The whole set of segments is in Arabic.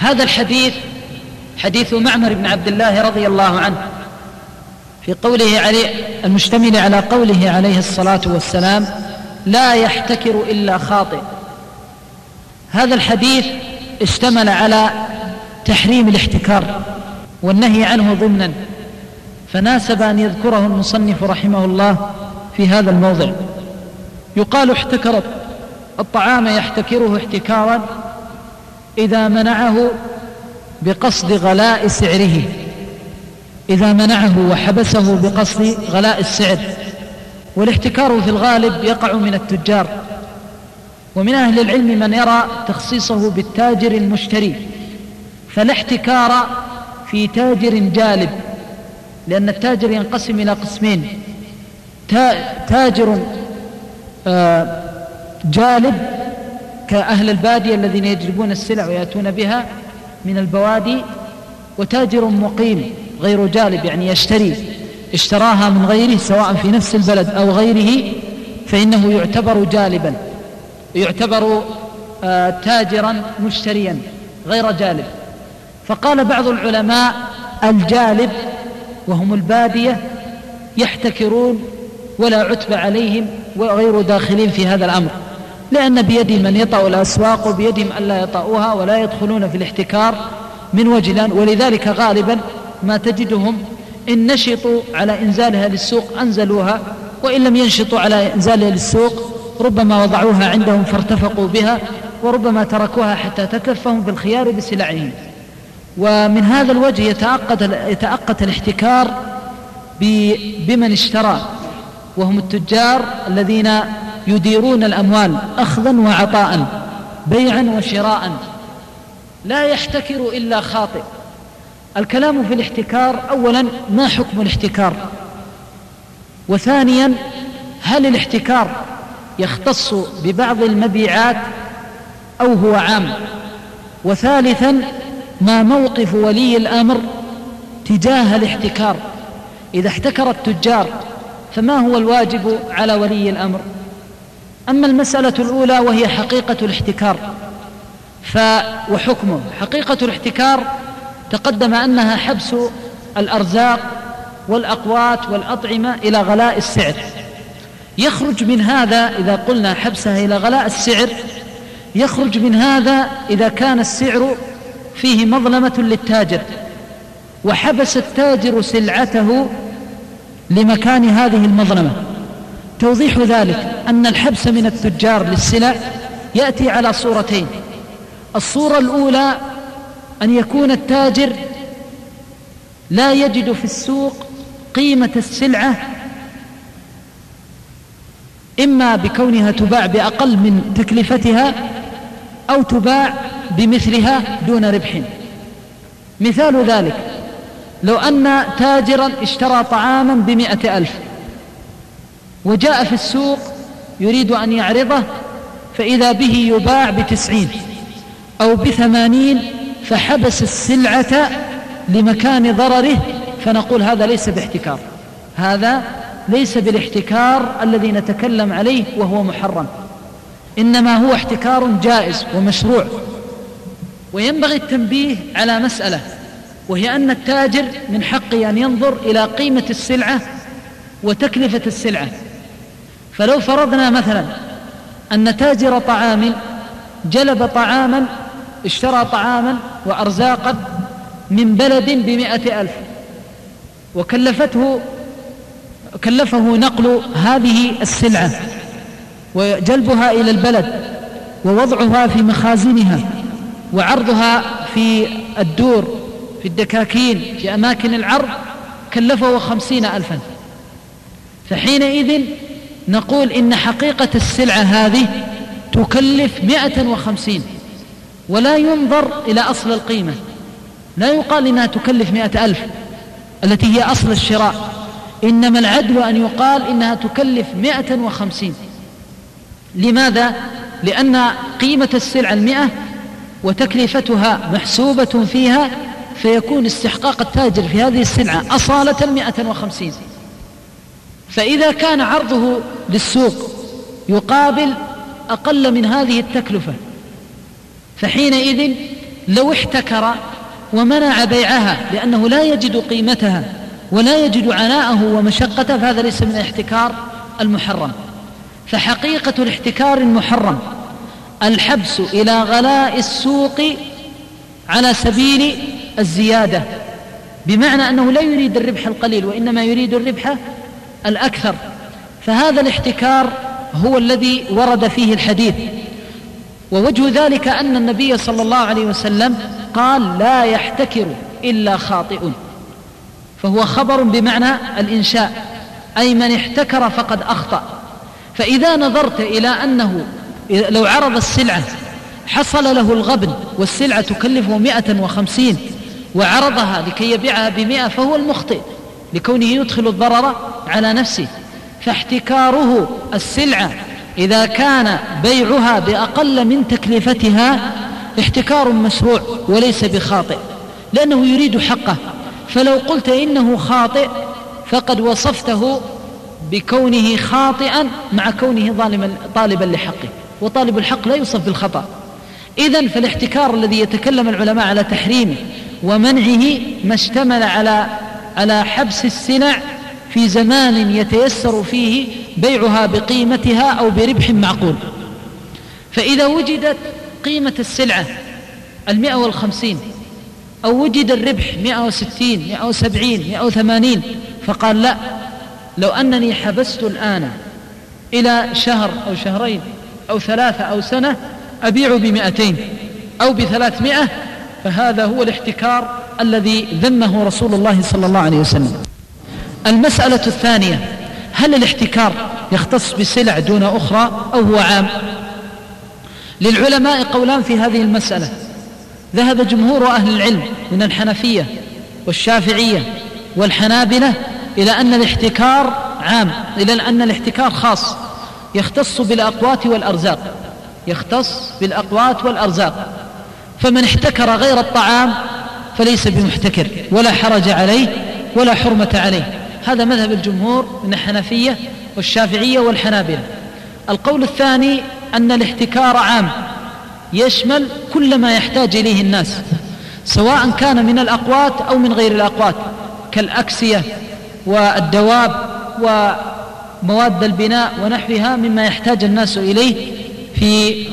هذا الحديث حديث معمر بن عبد الله رضي الله عنه في قوله عليه المشتمل على قوله عليه الصلاة والسلام: لا يحتكر إلا خاطئ. هذا الحديث اشتمل على تحريم الاحتكار والنهي عنه ضمنا، فناسب أن يذكره المصنف رحمه الله في هذا الموضع. يقال احتكر الطعام يحتكره احتكارا إذا منعه بقصد غلاء سعره، إذا منعه وحبسه بقصد غلاء السعر. والاحتكار في الغالب يقع من التجار، ومن أهل العلم من يرى تخصيصه بالتاجر المشتري، فلا احتكار في تاجر جالب، لأن التاجر ينقسم إلى قسمين: تاجر جالب كأهل البادية الذين يجلبون السلع ويأتون بها من البوادي، وتاجر مقيم غير جالب، يعني اشتراها من غيره سواء في نفس البلد أو غيره، فإنه يعتبر جالبا، يعتبر تاجرا مشتريا غير جالب. فقال بعض العلماء: الجالب وهم البادية يحتكرون ولا عتب عليهم وغير داخلين في هذا الأمر، لأن بيدهم من يطأ الأسواق وبيدهم ألا يطأوها، ولا يدخلون في الاحتكار من وجه. ولذلك غالبا ما تجدهم إن نشطوا على إنزالها للسوق أنزلوها، وإن لم ينشطوا على إنزالها للسوق ربما وضعوها عندهم فارتفقوا بها، وربما تركوها حتى تتلفهم بالخيار بسلعهم. ومن هذا الوجه يتأقت الاحتكار بمن اشترى، وهم التجار الذين يديرون الأموال أخذا وعطاء، بيعا وشراء. لا يحتكر إلا خاطئ. الكلام في الاحتكار: أولا، ما حكم الاحتكار؟ وثانيا، هل الاحتكار يختص ببعض المبيعات أو هو عام؟ وثالثا، ما موقف ولي الأمر تجاه الاحتكار؟ إذا احتكر التجار فما هو الواجب على ولي الأمر؟ أما المسألة الأولى وهي حقيقة الاحتكار وحكمه: حقيقة الاحتكار تقدم أنها حبس الأرزاق والأقوات والأطعمة إلى غلاء السعر. يخرج من هذا إذا قلنا حبسها إلى غلاء السعر، يخرج من هذا إذا كان السعر فيه مظلمة للتاجر، وحبس التاجر سلعته لمكان هذه المظلمة. توضيح ذلك أن الحبس من التجار للسلع يأتي على صورتين: الصورة الأولى أن يكون التاجر لا يجد في السوق قيمة السلعة، إما بكونها تباع بأقل من تكلفتها أو تباع بمثلها دون ربح. مثال ذلك: لو أن تاجرا اشترى طعاما ب100,000 وجاء في السوق يريد أن يعرضه، فإذا به يباع ب90 أو ب80، فحبس السلعة لمكان ضرره، فنقول هذا ليس باحتكار، هذا ليس بالاحتكار الذي نتكلم عليه وهو محرم، إنما هو احتكار جائز ومشروع. وينبغي التنبيه على مسألة، وهي أن التاجر من حقه أن ينظر إلى قيمة السلعة وتكلفة السلعة. فلو فرضنا مثلا أن تاجر طعام جلب طعاما، اشترى طعاما وأرزاقا من بلد ب100,000، وكلفه نقل هذه السلعة وجلبها إلى البلد ووضعها في مخازنها وعرضها في الدور في الدكاكين في أماكن العرض، كلفه 50,000. فحينئذ نقول إن حقيقة السلعة هذه تكلف 150، ولا ينظر إلى أصل القيمة، لا يقال إنها تكلف 100,000 التي هي أصل الشراء، إنما العدل أن يقال إنها تكلف 150. لماذا؟ لأن قيمة السلعة 100 وتكلفتها محسوبة فيها، فيكون استحقاق التاجر في هذه السلعة أصالة 150. فإذا كان عرضه للسوق يقابل أقل من هذه التكلفة، فحينئذ لو احتكر ومنع بيعها لأنه لا يجد قيمتها ولا يجد عناءه ومشقته، فهذا ليس من الاحتكار المحرم. فحقيقة الاحتكار المحرم الحبس إلى غلاء السوق على سبيل الزيادة، بمعنى أنه لا يريد الربح القليل وإنما يريد الربح الأكثر، فهذا الاحتكار هو الذي ورد فيه الحديث. ووجه ذلك أن النبي صلى الله عليه وسلم قال: لا يحتكر إلا خاطئ، فهو خبر بمعنى الإنشاء، أي من احتكر فقد أخطأ. فإذا نظرت إلى أنه لو عرض السلعة حصل له الغبن والسلعة تكلفه 150 وعرضها لكي يبيعها ب100، فهو المخطئ لكونه يدخل الضرر على نفسه. فاحتكاره السلعة إذا كان بيعها بأقل من تكلفتها احتكار مشروع وليس بخاطئ، لأنه يريد حقه. فلو قلت إنه خاطئ فقد وصفته بكونه خاطئا مع كونه طالبا لحقه، وطالب الحق لا يوصف بالخطأ. إذن فالاحتكار الذي يتكلم العلماء على تحريمه ومنعه ما اشتمل على حبس السلع في زمان يتيسر فيه بيعها بقيمتها أو بربح معقول. فإذا وجدت قيمة السلعة 150 أو وجد الربح 160 170 180، فقال: لا، لو أنني حبست الآن إلى شهر أو شهرين أو 3 أو سنة أبيع ب200 أو ب300، فهذا هو الاحتكار الذي ذمه رسول الله صلى الله عليه وسلم. المسألة الثانية: هل الاحتكار يختص بسلع دون أخرى أو هو عام؟ للعلماء قولان في هذه المسألة. ذهب جمهور أهل العلم من الحنفية والشافعية والحنابلة إلى أن الاحتكار عام، إلى أن الاحتكار خاص يختص بالأقوات والأرزاق، يختص بالأقوات والأرزاق. فمن احتكر غير الطعام فليس بمحتكر ولا حرج عليه ولا حرمة عليه. هذا مذهب الجمهور من الحنفية والشافعية والحنابلة. القول الثاني أن الاحتكار عام، يشمل كل ما يحتاج إليه الناس، سواء كان من الأقوات أو من غير الأقوات، كالأكسية والدواب ومواد البناء ونحوها مما يحتاج الناس إليه في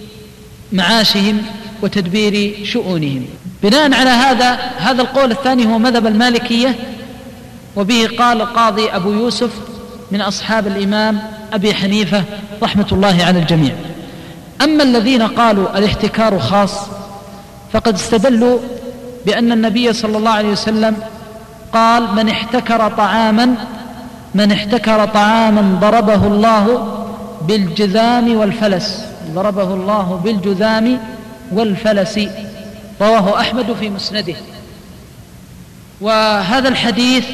معاشهم وتدبير شؤونهم. بناء على هذا القول الثاني هو مذهب المالكية، وبه قال القاضي أبو يوسف من أصحاب الإمام أبي حنيفة رحمة الله على الجميع. أما الذين قالوا الاحتكار خاص فقد استدلوا بأن النبي صلى الله عليه وسلم قال: من احتكر طعاما ضربه الله بالجذام والفلس، ضربه الله بالجذام والفلس، رواه أحمد في مسنده. وهذا الحديث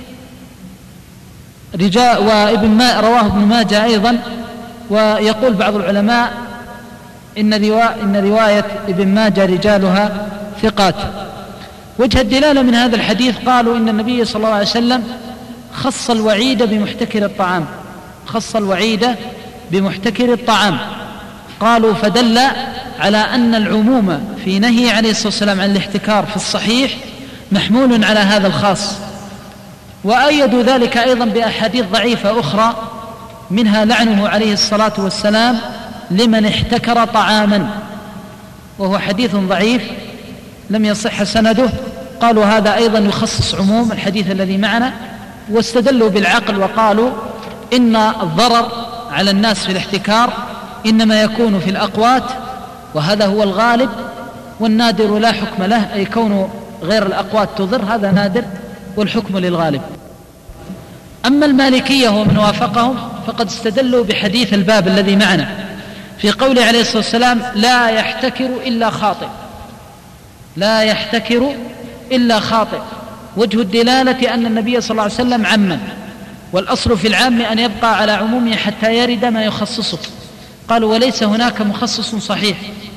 رواه ابن ماجه أيضا. ويقول بعض العلماء إن رواية ابن ماجه رجالها ثقات. وجه الدلالة من هذا الحديث قالوا إن النبي صلى الله عليه وسلم خص الوعيد بمحتكر الطعام، خص الوعيد بمحتكر الطعام. قالوا فدل على أن العموم في نهي عليه الصلاة والسلام عن الاحتكار في الصحيح محمول على هذا الخاص. وأيدوا ذلك أيضا بأحاديث ضعيفة أخرى، منها لعنه عليه الصلاة والسلام لمن احتكر طعاما، وهو حديث ضعيف لم يصح سنده. قالوا هذا أيضا يخصص عموم الحديث الذي معنا، واستدلوا بالعقل وقالوا إن الضرر على الناس في الاحتكار إنما يكون في الأقوات، وهذا هو الغالب، والنادر لا حكم له، أي كون غير الأقوات تضر هذا نادر والحكم للغالب. أما المالكية ومن وافقهم فقد استدلوا بحديث الباب الذي معنا في قوله عليه الصلاة والسلام: لا يحتكر إلا خاطئ، لا يحتكر إلا خاطئ. وجه الدلالة أن النبي صلى الله عليه وسلم عمم، والأصل في العام أن يبقى على عمومه حتى يرد ما يخصصه. قالوا وليس هناك مخصص صحيح.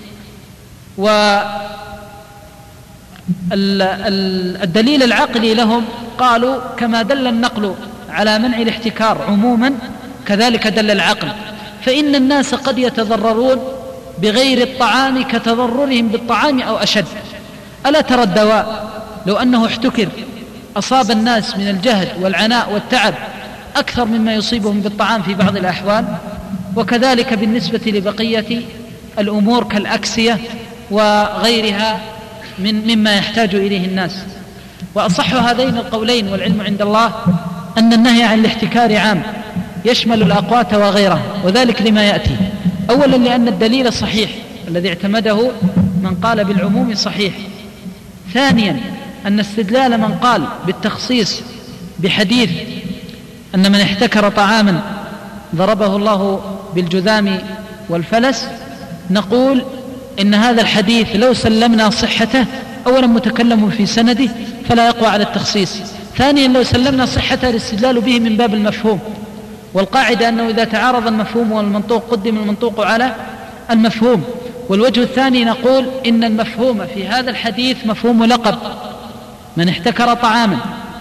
والدليل العقلي لهم قالوا كما دل النقل على منع الاحتكار عموما كذلك دل العقل، فإن الناس قد يتضررون بغير الطعام كتضررهم بالطعام أو أشد. ألا ترى الدواء لو أنه احتكر أصاب الناس من الجهد والعناء والتعب أكثر مما يصيبهم بالطعام في بعض الأحوال. وكذلك بالنسبة لبقية الأمور كالأكسية وغيرها مما يحتاج إليه الناس. وأصح هذين القولين والعلم عند الله أن النهي عن الاحتكار عام يشمل الأقوات وغيرها، وذلك لما يأتي. أولا لأن الدليل صحيح الذي اعتمده من قال بالعموم صحيح. ثانيا أن استدلال من قال بالتخصيص بحديث أن من احتكر طعاما ضربه الله بالجذام والفلس، نقول إن هذا الحديث لو سلمنا صحته أولا متكلم في سنده فلا يقوى على التخصيص، ثانيا لو سلمنا صحته الاستدلال به من باب المفهوم، والقاعدة أنه إذا تعارض المفهوم والمنطوق قدم المنطوق على المفهوم. والوجه الثاني نقول إن المفهوم في هذا الحديث مفهوم لقب من احتكر طعاما،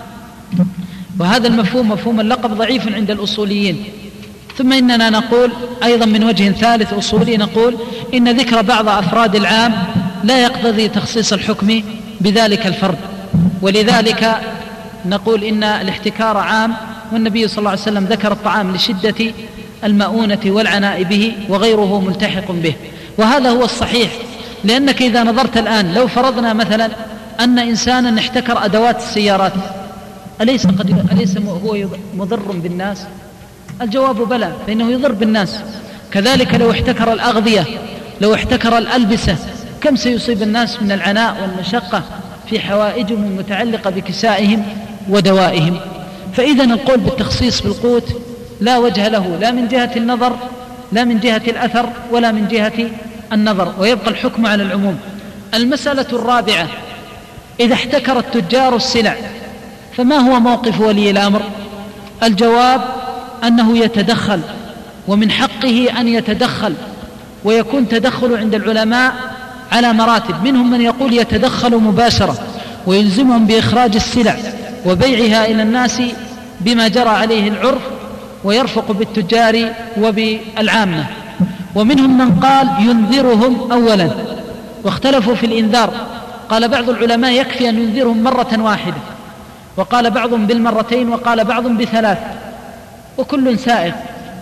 وهذا المفهوم مفهوم اللقب ضعيف عند الأصوليين. ثم إننا نقول أيضا من وجه ثالث أصولي، نقول إن ذكر بعض أفراد العام لا يقتضي تخصيص الحكم بذلك الفرد، ولذلك نقول إن الاحتكار عام، والنبي صلى الله عليه وسلم ذكر الطعام لشدة المؤونة والعناء به وغيره ملتحق به، وهذا هو الصحيح. لأنك إذا نظرت الآن لو فرضنا مثلا أن إنسانا احتكر أدوات السيارات، أليس هو مضر بالناس؟ الجواب بلى، فإنه يضر بالناس. كذلك لو احتكر الأغذية، لو احتكر الألبسة، كم سيصيب الناس من العناء والمشقة في حوائجهم المتعلقة بكسائهم ودوائهم. فإذا القول بالتخصيص بالقوت لا وجه له، لا من جهة النظر، لا من جهة الأثر، ولا من جهة النظر، ويبقى الحكم على العموم. المسألة الرابعة: إذا احتكر التجار السلع فما هو موقف ولي الأمر؟ الجواب أنه يتدخل، ومن حقه أن يتدخل، ويكون تدخل عند العلماء على مراتب. منهم من يقول يتدخل مباشرة ويلزمهم بإخراج السلع وبيعها إلى الناس بما جرى عليه العرف، ويرفق بالتجار وبالعامة. ومنهم من قال ينذرهم أولا، واختلفوا في الإنذار. قال بعض العلماء يكفي أن ينذرهم مرة واحدة، وقال بعضهم بالمرتين، وقال بعضهم بثلاث، وكل سائغ.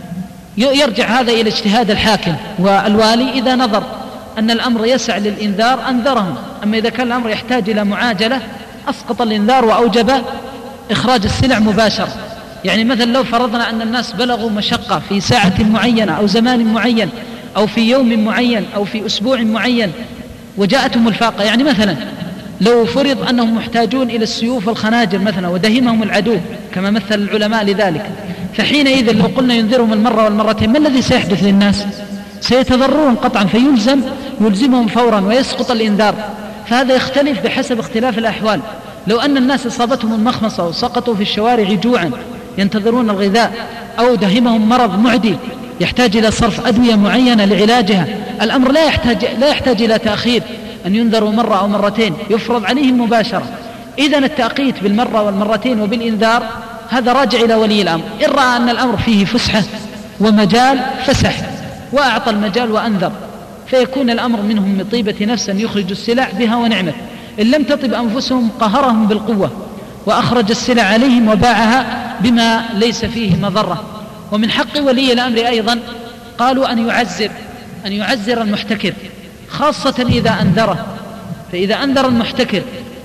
يرجع هذا إلى اجتهاد الحاكم والوالي. إذا نظر أن الأمر يسع للإنذار أنذرهم، أما إذا كان الأمر يحتاج إلى معاجلة أسقط الإنذار وأوجب إخراج السلع مباشرة. يعني مثلا لو فرضنا أن الناس بلغوا مشقة في ساعة معينة أو زمان معين أو في يوم معين أو في أسبوع معين وجاءتهم الفاقة، يعني مثلا لو فرض أنهم محتاجون إلى السيوف والخناجر مثلا ودهمهم العدو كما مثل العلماء لذلك، فحينئذ لو قلنا ينذرهم المرة والمرتين ما الذي سيحدث للناس؟ سيتضررون قطعا، يلزمهم فورا ويسقط الإنذار. فهذا يختلف بحسب اختلاف الأحوال. لو أن الناس أصابتهم المخمصة وسقطوا في الشوارع جوعا ينتظرون الغذاء، أو دهمهم مرض معدي يحتاج إلى صرف أدوية معينة لعلاجها، الأمر لا يحتاج إلى تأخير أن ينذروا مرة أو مرتين، يفرض عليهم مباشرة. إذن التأقيت بالمرة والمرتين وبالإنذار هذا راجع إلى ولي الأمر. إن رأى أن الأمر فيه فسحة ومجال فسح وأعطى المجال وأنذر، فيكون الأمر منهم من طيبة نفس أن يخرجوا السلع بها ونعمة. إن لم تطب أنفسهم قهرهم بالقوة وأخرج السلع عليهم وباعها بما ليس فيه مضرة. ومن حق ولي الأمر أيضا قالوا أن يعزر المحتكر، خاصة إذا أنذره. فإذا أنذر المحتكر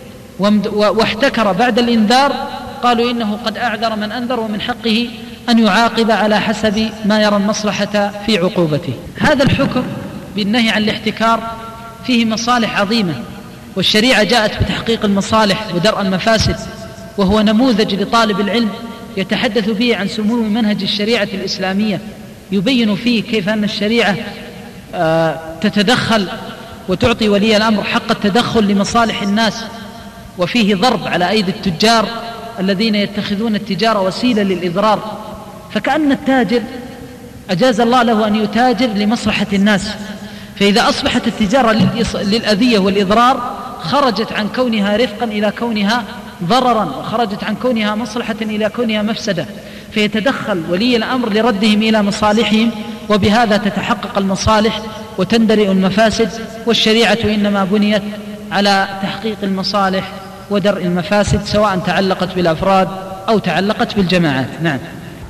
واحتكر بعد الإنذار قالوا إنه قد أعذر من أنذر، ومن حقه أن يعاقب على حسب ما يرى المصلحة في عقوبته. هذا الحكم بالنهي عن الاحتكار فيه مصالح عظيمة، والشريعة جاءت بتحقيق المصالح ودرء المفاسد، وهو نموذج لطالب العلم يتحدث به عن سمو منهج الشريعة الإسلامية، يبين فيه كيف أن الشريعة تتدخل وتعطي ولي الأمر حق التدخل لمصالح الناس، وفيه ضرب على أيدي التجار الذين يتخذون التجارة وسيلة للإضرار. فكأن التاجر أجاز الله له أن يتاجر لمصلحة الناس، فإذا أصبحت التجارة للأذية والإضرار خرجت عن كونها رفقا إلى كونها ضررا، وخرجت عن كونها مصلحة إلى كونها مفسدة، فيتدخل ولي الأمر لردهم إلى مصالحهم، وبهذا تتحقق المصالح وتندرئ المفاسد، والشريعة إنما بنيت على تحقيق المصالح ودرء المفاسد، سواء تعلقت بالأفراد أو تعلقت بالجماعات. نعم.